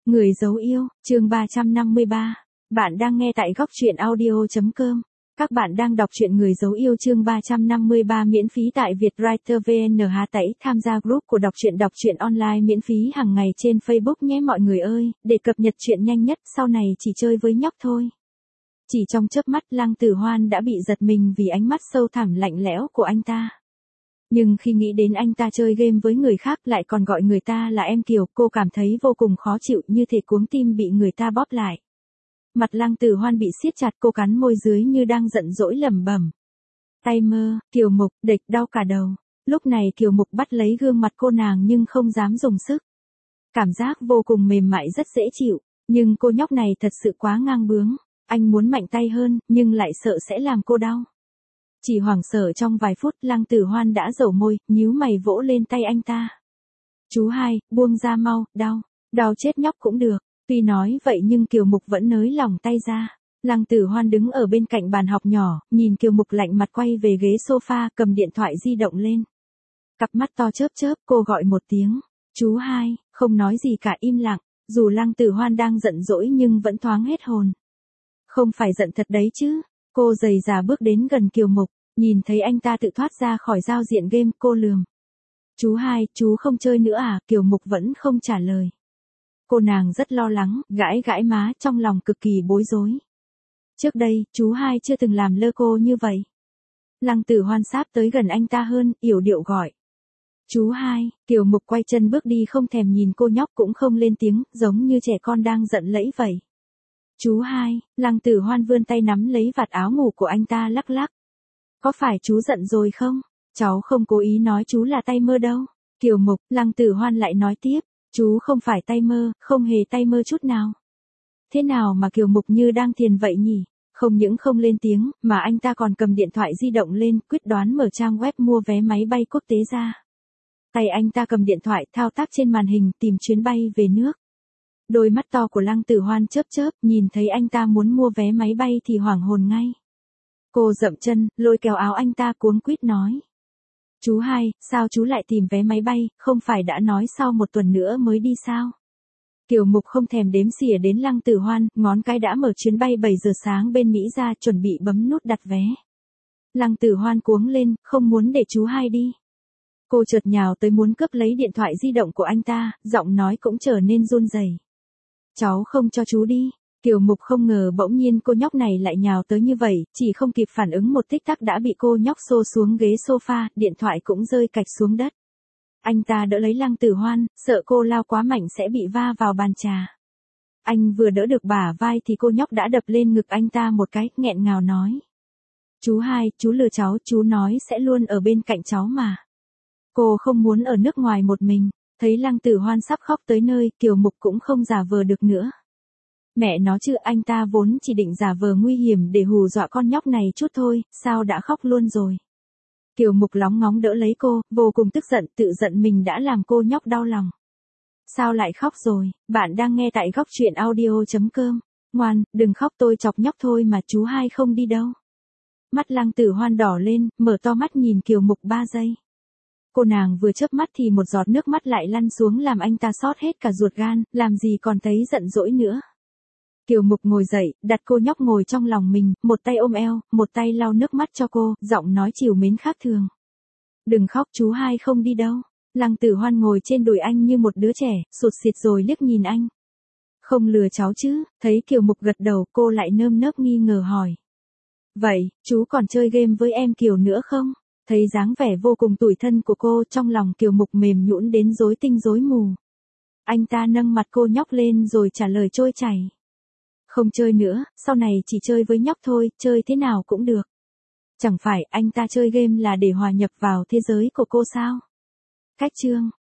Người dấu yêu, chương 353. Bạn đang nghe tại góc truyện audio.com. Các bạn đang đọc truyện Người dấu yêu chương 353 miễn phí tại Vietwriter VN. Tẩy tham gia group của đọc truyện online miễn phí hàng ngày trên Facebook nhé mọi người ơi, để cập nhật truyện nhanh nhất, sau này chỉ chơi với nhóc thôi. Chỉ trong chớp mắt Lăng Tử Hoan đã bị giật mình vì ánh mắt sâu thẳm lạnh lẽo của anh ta. Nhưng khi nghĩ đến anh ta chơi game với người khác lại còn gọi người ta là em Kiều, cô cảm thấy vô cùng khó chịu, như thể cuống tim bị người ta bóp lại. Mặt Lăng Tử Hoan bị siết chặt, cô cắn môi dưới như đang giận dỗi lẩm bẩm. Tay mơ, Kiều Mục, địch đau cả đầu. Lúc này Kiều Mục bắt lấy gương mặt cô nàng nhưng không dám dùng sức. Cảm giác vô cùng mềm mại rất dễ chịu, nhưng cô nhóc này thật sự quá ngang bướng. Anh muốn mạnh tay hơn, nhưng lại sợ sẽ làm cô đau. Chỉ hoảng sợ trong vài phút, Lăng Tử Hoan đã dẩu môi, nhíu mày vỗ lên tay anh ta. Chú hai, buông ra mau, đau chết nhóc cũng được. Tuy nói vậy nhưng Kiều Mục vẫn nới lỏng tay ra. Lăng Tử Hoan đứng ở bên cạnh bàn học nhỏ, nhìn Kiều Mục lạnh mặt quay về ghế sofa, cầm điện thoại di động lên. Cặp mắt to chớp chớp, cô gọi một tiếng. Chú hai, không nói gì cả, im lặng. Dù Lăng Tử Hoan đang giận dỗi nhưng vẫn thoáng hết hồn. Không phải giận thật đấy chứ. Cô dày dà bước đến gần Kiều Mục, nhìn thấy anh ta tự thoát ra khỏi giao diện game, cô lườm. Chú hai, chú không chơi nữa à? Kiều Mục vẫn không trả lời. Cô nàng rất lo lắng, gãi gãi má, trong lòng cực kỳ bối rối. Trước đây, chú hai chưa từng làm lơ cô như vậy. Lăng Tử Hoan sáp tới gần anh ta hơn, yểu điệu gọi. Chú hai, Kiều Mục quay chân bước đi, không thèm nhìn cô nhóc, cũng không lên tiếng, giống như trẻ con đang giận lẫy vậy. Chú hai, Lăng Tử Hoan vươn tay nắm lấy vạt áo ngủ của anh ta lắc lắc. Có phải chú giận rồi không? Cháu không cố ý nói chú là tay mơ đâu. Kiều Mục, Lăng Tử Hoan lại nói tiếp. Chú không phải tay mơ, không hề tay mơ chút nào. Thế nào mà Kiều Mục như đang thiền vậy nhỉ? Không những không lên tiếng, mà anh ta còn cầm điện thoại di động lên, quyết đoán mở trang web mua vé máy bay quốc tế ra. Tay anh ta cầm điện thoại, thao tác trên màn hình, tìm chuyến bay về nước. Đôi mắt to của Lăng Tử Hoan chớp chớp, nhìn thấy anh ta muốn mua vé máy bay thì hoảng hồn ngay. Cô dậm chân, lôi kéo áo anh ta, cuống quýt nói. Chú hai, sao chú lại tìm vé máy bay, không phải đã nói sau một tuần nữa mới đi sao? Kiều Mục không thèm đếm xỉa đến Lăng Tử Hoan, ngón cái đã mở chuyến bay 7 giờ sáng bên Mỹ ra, chuẩn bị bấm nút đặt vé. Lăng Tử Hoan cuống lên, không muốn để chú hai đi. Cô chợt nhào tới muốn cướp lấy điện thoại di động của anh ta, giọng nói cũng trở nên run rẩy. Cháu không cho chú đi. Kiều Mục không ngờ bỗng nhiên cô nhóc này lại nhào tới như vậy, chỉ không kịp phản ứng một tích tắc đã bị cô nhóc xô xuống ghế sofa, điện thoại cũng rơi cạch xuống đất. Anh ta đỡ lấy Lăng Tử Hoan, sợ cô lao quá mạnh sẽ bị va vào bàn trà. Anh vừa đỡ được bả vai thì cô nhóc đã đập lên ngực anh ta một cái, nghẹn ngào nói. Chú hai, chú lừa cháu, chú nói sẽ luôn ở bên cạnh cháu mà. Cô không muốn ở nước ngoài một mình. Thấy Lăng Tử Hoan sắp khóc tới nơi, Kiều Mục cũng không giả vờ được nữa. Mẹ nó chứ, anh ta vốn chỉ định giả vờ nguy hiểm để hù dọa con nhóc này chút thôi, sao đã khóc luôn rồi. Kiều Mục lóng ngóng đỡ lấy cô, vô cùng tức giận, tự giận mình đã làm cô nhóc đau lòng. Sao lại khóc rồi? Bạn đang nghe tại góc truyện audio.com. Ngoan, đừng khóc, tôi chọc nhóc thôi mà, chú hai không đi đâu. Mắt Lăng Tử Hoan đỏ lên, mở to mắt nhìn Kiều Mục 3 giây. Cô nàng vừa chớp mắt thì một giọt nước mắt lại lăn xuống làm anh ta xót hết cả ruột gan, làm gì còn thấy giận dỗi nữa. Kiều Mục ngồi dậy, đặt cô nhóc ngồi trong lòng mình, một tay ôm eo, một tay lau nước mắt cho cô, giọng nói trìu mến khác thường. Đừng khóc, chú hai không đi đâu. Lăng Tử Hoan ngồi trên đùi anh như một đứa trẻ, sụt sịt rồi liếc nhìn anh. Không lừa cháu chứ? Thấy Kiều Mục gật đầu, cô lại nơm nớp nghi ngờ hỏi. Vậy, chú còn chơi game với em Kiều nữa không? Thấy dáng vẻ vô cùng tủi thân của cô, trong lòng Kiều Mục mềm nhũn đến rối tinh rối mù. Anh ta nâng mặt cô nhóc lên rồi trả lời trôi chảy. Không chơi nữa, sau này chỉ chơi với nhóc thôi, chơi thế nào cũng được. Chẳng phải anh ta chơi game là để hòa nhập vào thế giới của cô sao? Cách chương.